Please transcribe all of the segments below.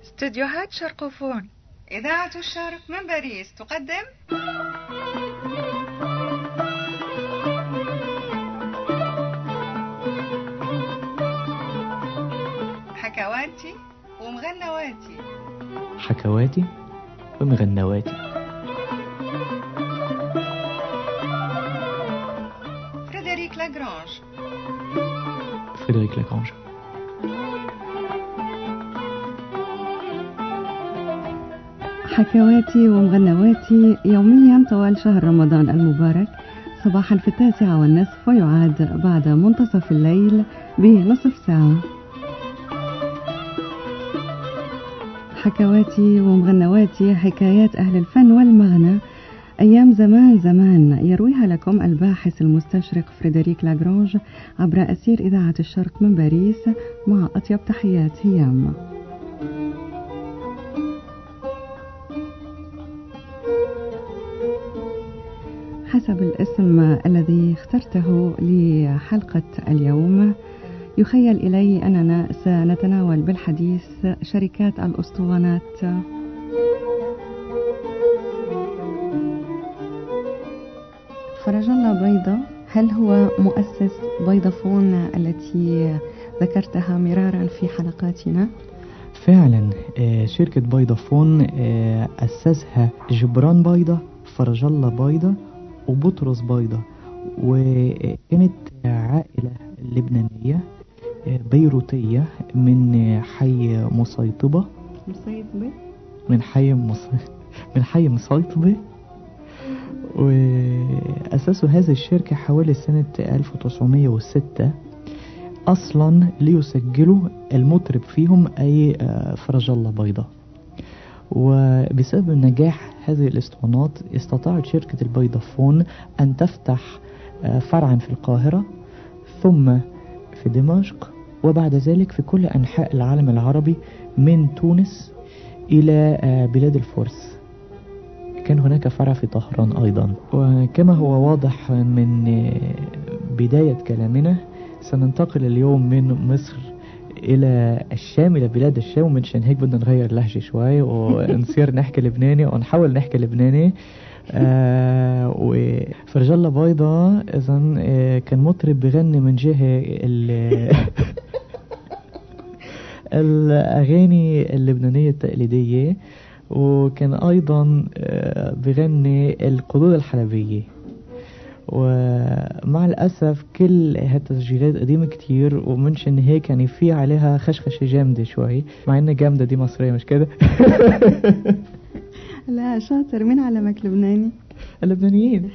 استديوهات شرقوفون، إذاعة الشرق من باريس تقدم حكواتي ومغنواتي. حكواتي ومغنواتي. فريدريك لاغرانج. فريدريك لاغرانج. حكواتي ومغنواتي يوميا طوال شهر رمضان المبارك، صباحا في 9:30 ويعاد بعد منتصف الليل بنصف ساعة. حكواتي ومغنواتي، حكايات أهل الفن والمغنى أيام زمان زمان، يرويها لكم الباحث المستشرق فريدريك لاغرانج عبر أثير إذاعة الشرق من باريس، مع أطيب تحيات هيام. حسب الاسم الذي اخترته لحلقة اليوم، يخيل إلي أننا سنتناول بالحديث شركات الأسطوانات. فرج الله بيضة، هل هو مؤسس فودافون التي ذكرتها مرارا في حلقاتنا؟ فعلا شركة فودافون أسسها جبران بيضة، فرج الله بيضة، وبطرس بيضة، وكانت عائلة لبنانية بيروتية من حي مصيطبة. من حي مصيطبة. وأسسوا هذه الشركة حوالي سنة 1906 أصلا ليسجلوا المطرب فيهم أي فرج الله بيضة. وبسبب نجاح هذه الاسطوانات استطاعت شركة الفودافون أن تفتح فرعا في القاهرة، ثم في دمشق، وبعد ذلك في كل أنحاء العالم العربي من تونس إلى بلاد الفرس. كان هناك فرع في طهران أيضا. وكما هو واضح من بداية كلامنا، سننتقل اليوم من مصر إلى الشام، إلى بلاد الشام، ومن شان هيك بدنا نغير لهجة شوي ونصير نحكي لبناني أو نحاول نحكي لبناني. وفرج الله بيضة إذن كان مطرب بغني من جهة الأغاني اللبنانية التقليدية، وكان أيضا بغني القدود الحلبية. ومع الأسف كل هالتسجيلات قديمة كتير، ومنشان هيك يعني في عليها خشخشة جامدة شوي، مع إن جامدة دي مصرية مش كده؟ لا شاطر، مين علمك لبناني؟ اللبنانيين.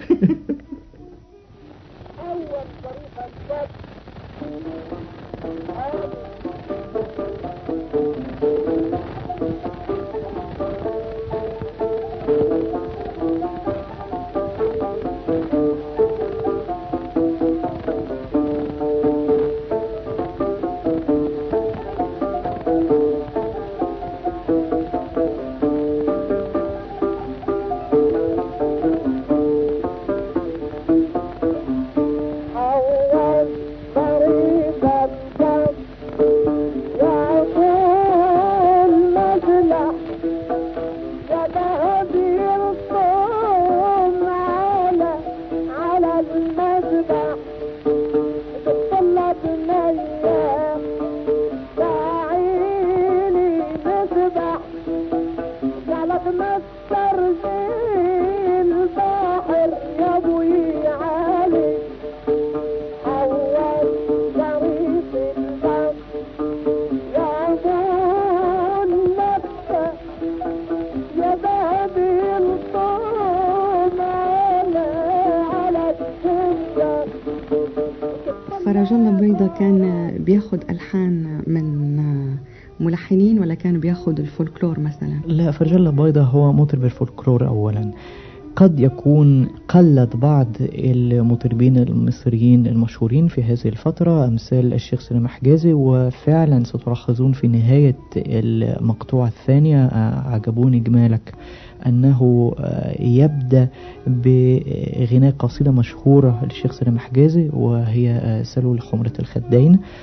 فرج الله بيضة كان بياخد ألحان من ملحنين ولا كان بياخد الفولكلور مثلا؟ لا، فرج الله بيضة هو مطرب الفولكلور أولا. قد يكون قلد بعض المطربين المصريين المشهورين في هذه الفترة أمثال الشيخ سليم حجازي، وفعلا ستلاحظون في نهاية المقطوعة الثانية عجبوني جمالك أنه يبدأ بغناء قصيدة مشهورة للشيخ سليم حجازي، وهي سلول حمرة الخدين.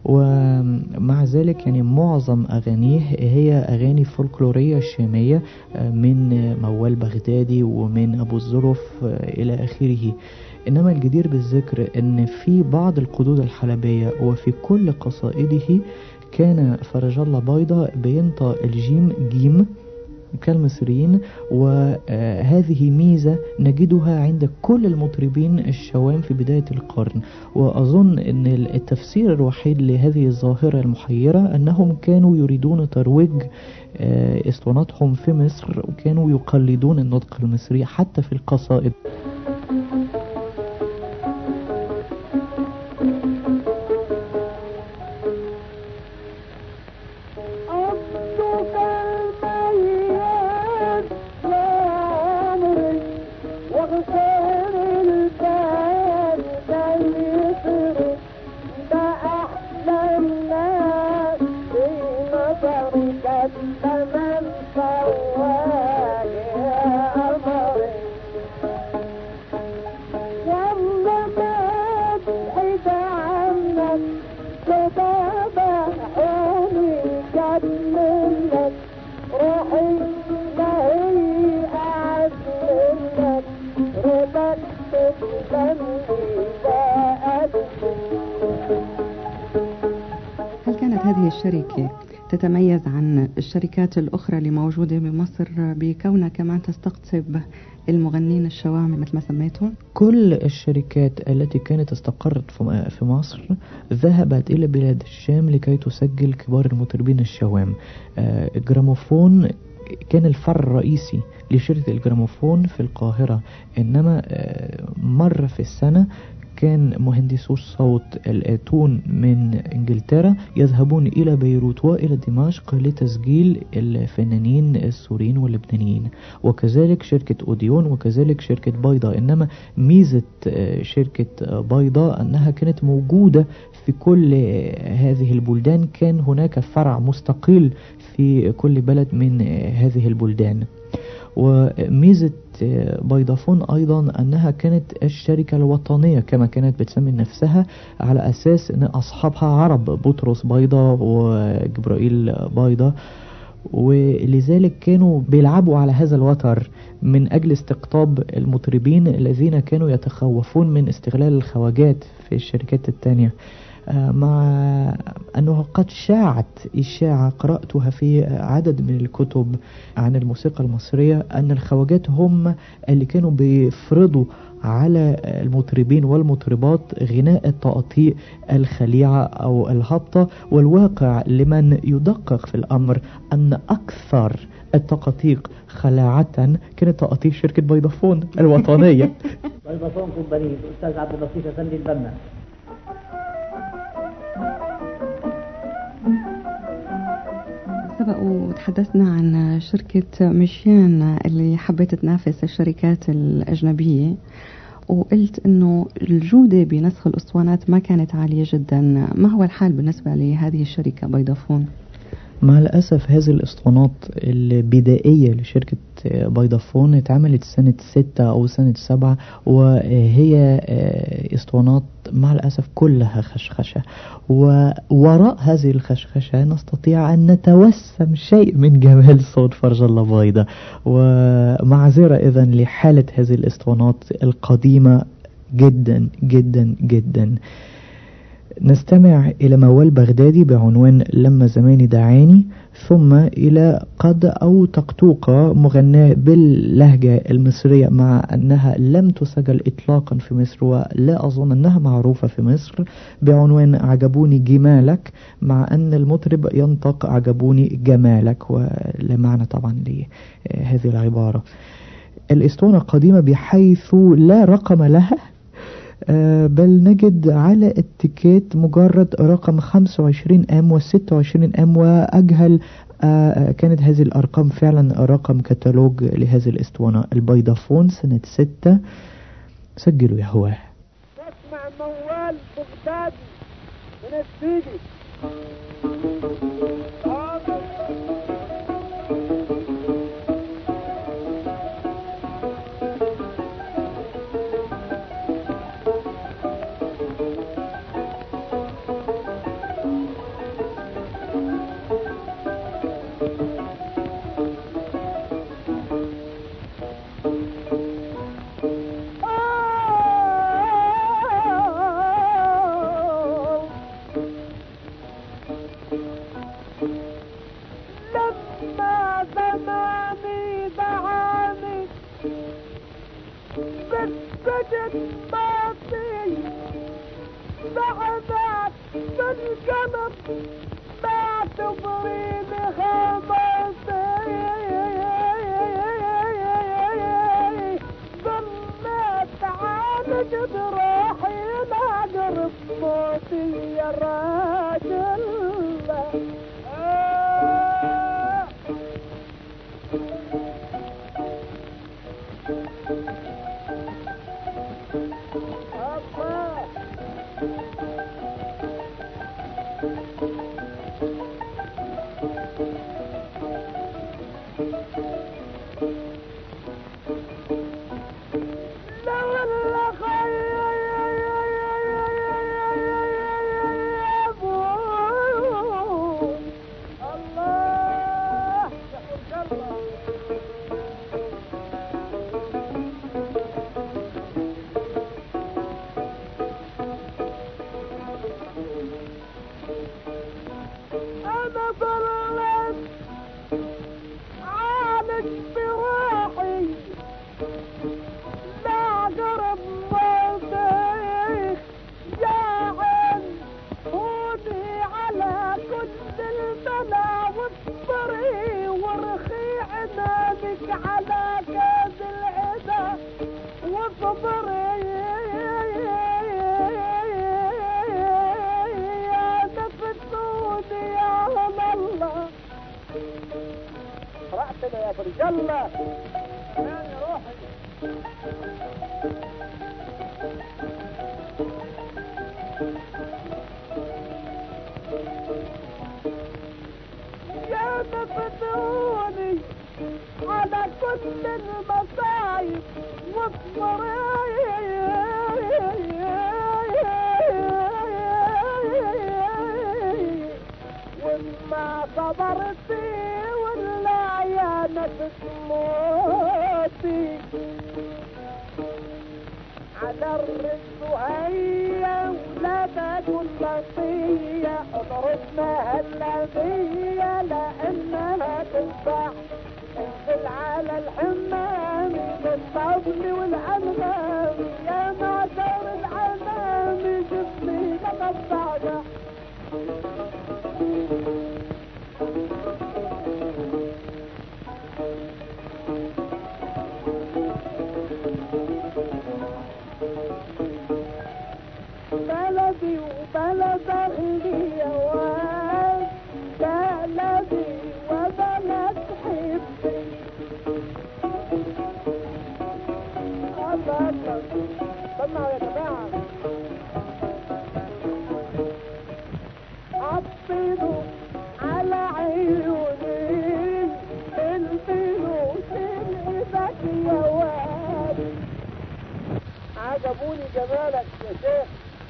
ومع ذلك يعني معظم أغانيه هي أغاني فولكلورية شامية من موال بغدادي ومن أبو الظرف إلى آخره. إنما الجدير بالذكر أن في بعض القدود الحلبية وفي كل قصائده كان فرج الله بيضة بينطق الجيم جيم كالمصريين، وهذه ميزة نجدها عند كل المطربين الشوام في بداية القرن. وأظن أن التفسير الوحيد لهذه الظاهرة المحيرة أنهم كانوا يريدون ترويج اسطواناتهم في مصر، وكانوا يقلدون النطق المصري حتى في القصائد. هل كانت هذه الشركة تتميز عن الشركات الأخرى اللي موجودة بمصر بكونها كمان تستقطب المغنين الشوامي مثل ما سميتهم؟ كل الشركات التي كانت استقرت في مصر ذهبت إلى بلاد الشام لكي تسجل كبار المطربين الشوام. الجراموفون كان الفرع الرئيسي لشركة الجراموفون في القاهرة، إنما مرة في السنة كان مهندسو الصوت الآتون من إنجلترا يذهبون إلى بيروت وإلى دمشق لتسجيل الفنانين السوريين واللبنانيين، وكذلك شركة أوديون وكذلك شركة بيضة. إنما ميزة شركة بيضة أنها كانت موجودة في كل هذه البلدان، كان هناك فرع مستقل في كل بلد من هذه البلدان. وميزة بيضافون أيضا أنها كانت الشركة الوطنية كما كانت بتسمي نفسها، على أساس أن أصحابها عرب، بطرس بيضة وجبرائيل بيضة، ولذلك كانوا بيلعبوا على هذا الوتر من أجل استقطاب المطربين الذين كانوا يتخوفون من استغلال الخواجات في الشركات التانية. مع أنه قد شاعت إشاعة قرأتها في عدد من الكتب عن الموسيقى المصرية أن الخواجات هم اللي كانوا بيفرضوا على المطربين والمطربات غناء التقاطيع الخليعة أو الهبطة. والواقع لمن يدقق في الأمر أن أكثر التقاطيع خلاعة كانت تقاطيع شركة بيضافون الوطنية. بيضافون كومباني الأستاذ عبد اللطيف أفندي البنا. سبق وتحدثنا عن شركة ميشيان اللي حبت تنافس الشركات الأجنبية، وقلت أنه الجودة بنسخ الأسطوانات ما كانت عالية جدا. ما هو الحال بالنسبة لهذه الشركة بيضافون؟ مع الأسف هذه الاسطوانات البدائية لشركة بيضافون اتعملت سنة 6 أو سنة 7، وهي اسطوانات مع الأسف كلها خشخشة. ووراء هذه الخشخشة نستطيع أن نتوسم شيء من جمال صوت فرج الله بيضة. ومعذرة إذن لحالة هذه الاسطوانات القديمة جدا جدا جدا. نستمع إلى موال بغدادي بعنوان لما زماني دعاني، ثم إلى قد أو طقطوقة مغناة باللهجة المصرية مع أنها لم تسجل إطلاقا في مصر ولا أظن أنها معروفة في مصر، بعنوان عجبوني جمالك، مع أن المطرب ينطق عجبوني جمالك، ولا معنى طبعا لهذه العبارة. الاسطوانة قديمة بحيث لا رقم لها، بل نجد على التيكيت مجرد رقم 25M و 26M وأجهل. كانت هذه الأرقام فعلا رقم كتالوج لهذه الاسطوانة. البيضافون سنة 6. سجلوا يا هواه. نسمع موال بغدادي من السيدي. زماني دعاني بالسجن باطي بعدك بالقلب تعتبريني خمسي ظليت عالج بروحي لاقرب موتي يا راجل يا فرج الله يا روحي يا تفتوني على كل المصايب وما صبرتي موتي على الرزق هيا ولا تكن لطية اضربنا هالذية لانها تنفع انزل على الحمام بالطبل والعنغام يا معشر العنام جبني لقطعنا بلدي وبلد أهلي واد بلدي وبلد حبي الله سمعوا يا جماعة عطلوا على عيوني الفلوس اللي بك يا واد عجبوني جمالك يا شيخ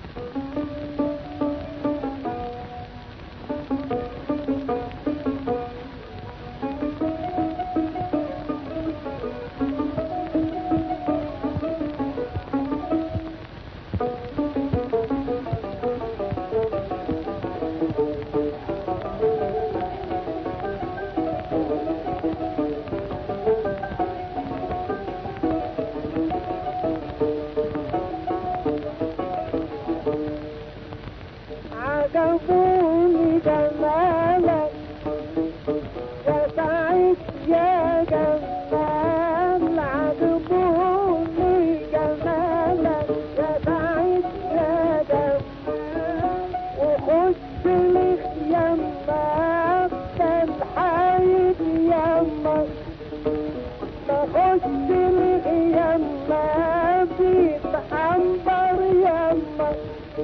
عجبوني جمالك يا سعيد يا جمال عجبوني جمالك يا سعيد يا جمال وخش لي يمك تنحيد يمك تخش لي يمك بيتحنبر يمك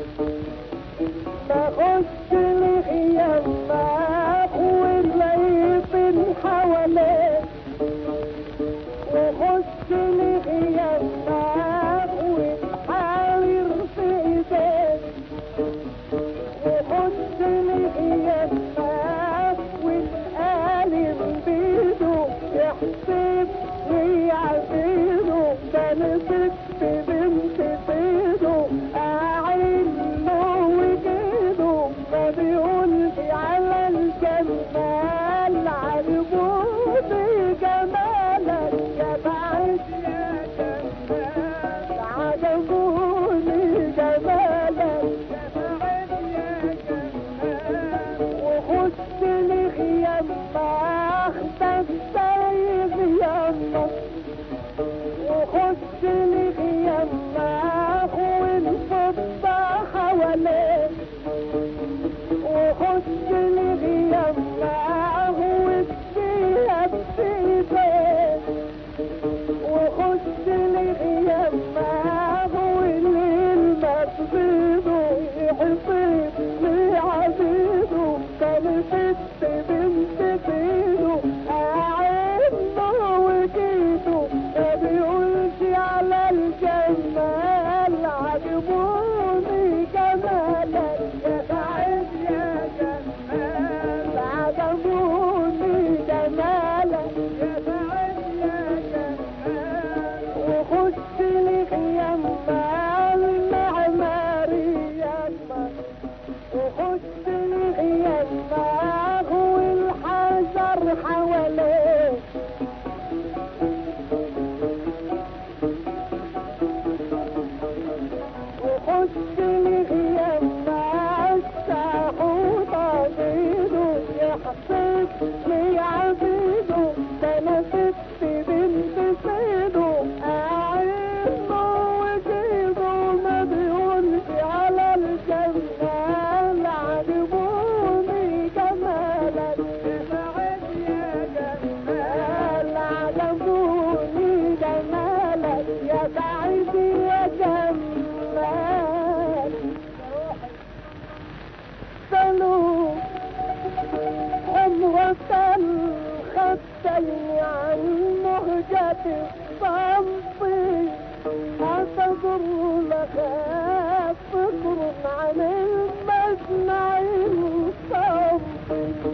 تخش لي يمك والليل حواليك وخش لي يمك والحاير في ايديك وخش لي يمك والقالب بيده يحسب ويعزيده ده نسيت بنت بيده بيقول على الجمال عجبوني شغلني عن مهجتي صمتي أعتذر لك فكر عن المسمع الصمتي.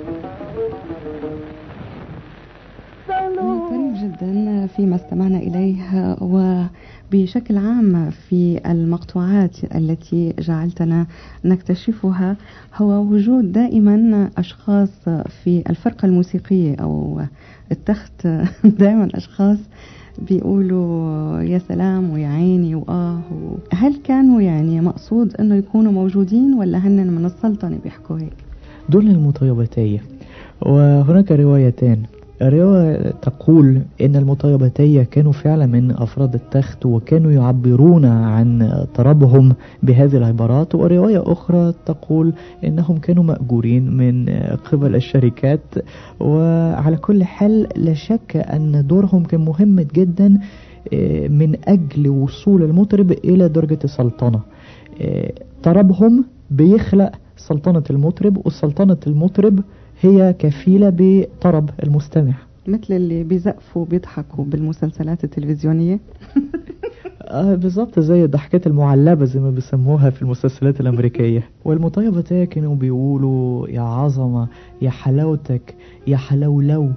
طريف جدا فيما استمعنا إليه، وبشكل عام في المقطوعات التي جعلتنا نكتشفها هو وجود دائما أشخاص في الفرقة الموسيقية أو التخت دائما أشخاص بيقولوا يا سلام ويا عيني وآه. هل كانوا يعني مقصود أنه يكونوا موجودين ولا هن من السلطنة بيحكوا هيك؟ دول المطيبتية. وهناك روايتان، رواية تقول إن المطيبتية كانوا فعلا من أفراد التخت وكانوا يعبرون عن طربهم بهذه العبارات، ورواية أخرى تقول إنهم كانوا مأجورين من قبل الشركات. وعلى كل حال لا شك أن دورهم كان مهم جدا من أجل وصول المطرب إلى درجة السلطنة. طربهم بيخلق سلطنة المطرب، والسلطنة المطرب هي كفيلة بطرب المستمع، مثل اللي بيزقفوا بيضحكوا بالمسلسلات التلفزيونية. بالضبط زي الضحكات المعلبة زي ما بيسموها في المسلسلات الأمريكية. والمطيبتية كانوا بيقولوا يا عظمة، يا حلاوتك، يا حلولو،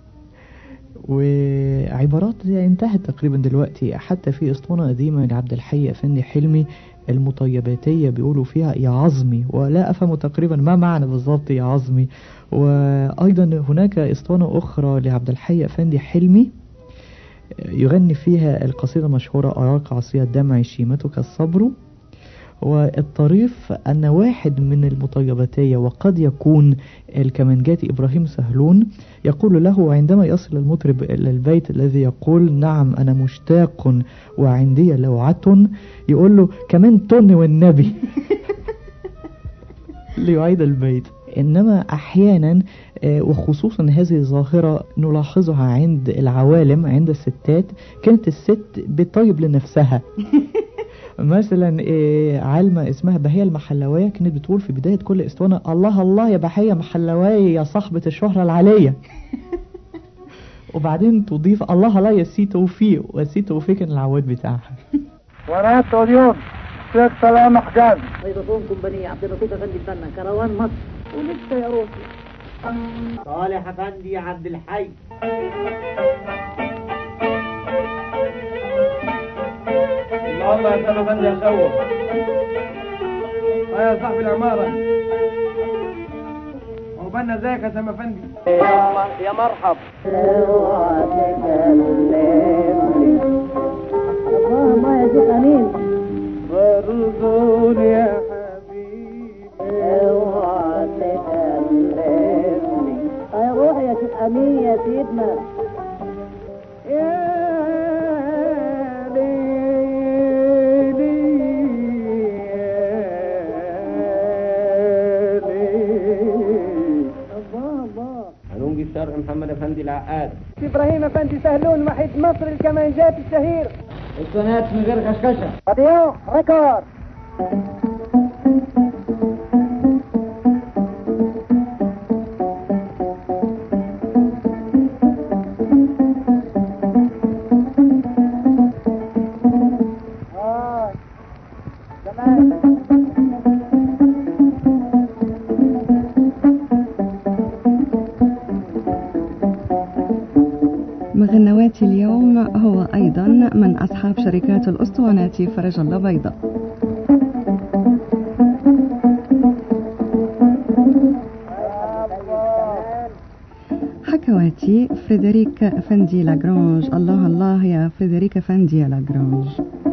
وعبارات انتهت تقريبا دلوقتي. حتى في اسطوانة قديمة لعبد الحي أفندي حلمي المطيباتية بيقولوا فيها يا عظمي، ولا أفهم تقريبا ما معنى بالضبط يا عظمي. وأيضا هناك اسطوانة أخرى لعبد الحي أفندي حلمي يغني فيها القصيدة المشهورة أراك عصية الدمع شيمتك الصبر. والطريف أن واحد من المطيباتية وقد يكون الكمانجاتي إبراهيم سهلون يقول له عندما يصل المطرب إلى البيت الذي يقول نعم أنا مشتاق وعندي لوعة، يقول له كمان تن والنبي ليعيد البيت. إنما أحيانا وخصوصا هذه الظاهرة نلاحظها عند العوالم، عند الستات كانت الست بتطيب لنفسها. مثلا عالمة اسمها بهية المحلوية كانت بتقول في بداية كل اسطوانة الله الله يا بهية محلوية يا صاحبة الشهرة العالية. وبعدين تضيف الله الله يا سي توفيق، وسي توفيق كان العواد بتاعها. ورات اليوم شيخ سلام حجاز ضيفتهم كومبانية عبد اللطيف افندي البنا كروان مصر. ولسه يا روحي صالح افندي عبد الحي. الله يا سلام افندي يا شوق. يا صاحب العمارة وبنا ازيك يا سلام افندي؟ يا مرحب. اوعى تكلمني الله يا شيخ امين. برضون يا حبيبي اوعى تكلمني يا روحي يا شيخ امين يا سيدنا. يا الشرع محمد افندي العقاد. ابراهيم افندي سهلون وحيد مصر الكمانجات الشهير. السنات من غير خشخشه. راديو ريكورد. مغنواتي اليوم هو أيضا من أصحاب شركات الأسطوانات فرج الله بيضة. حكواتي فريدريك أفندي لاغرانج. الله الله يا فريدريك أفندي لاغرانج.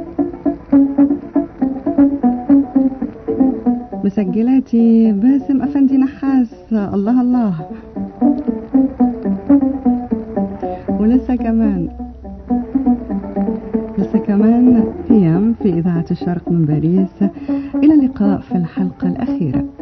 مسجلاتي باسم أفندي نحاس. الله الله. ولسه كمان قيم في إذاعة الشرق من باريس. إلى اللقاء في الحلقة الأخيرة.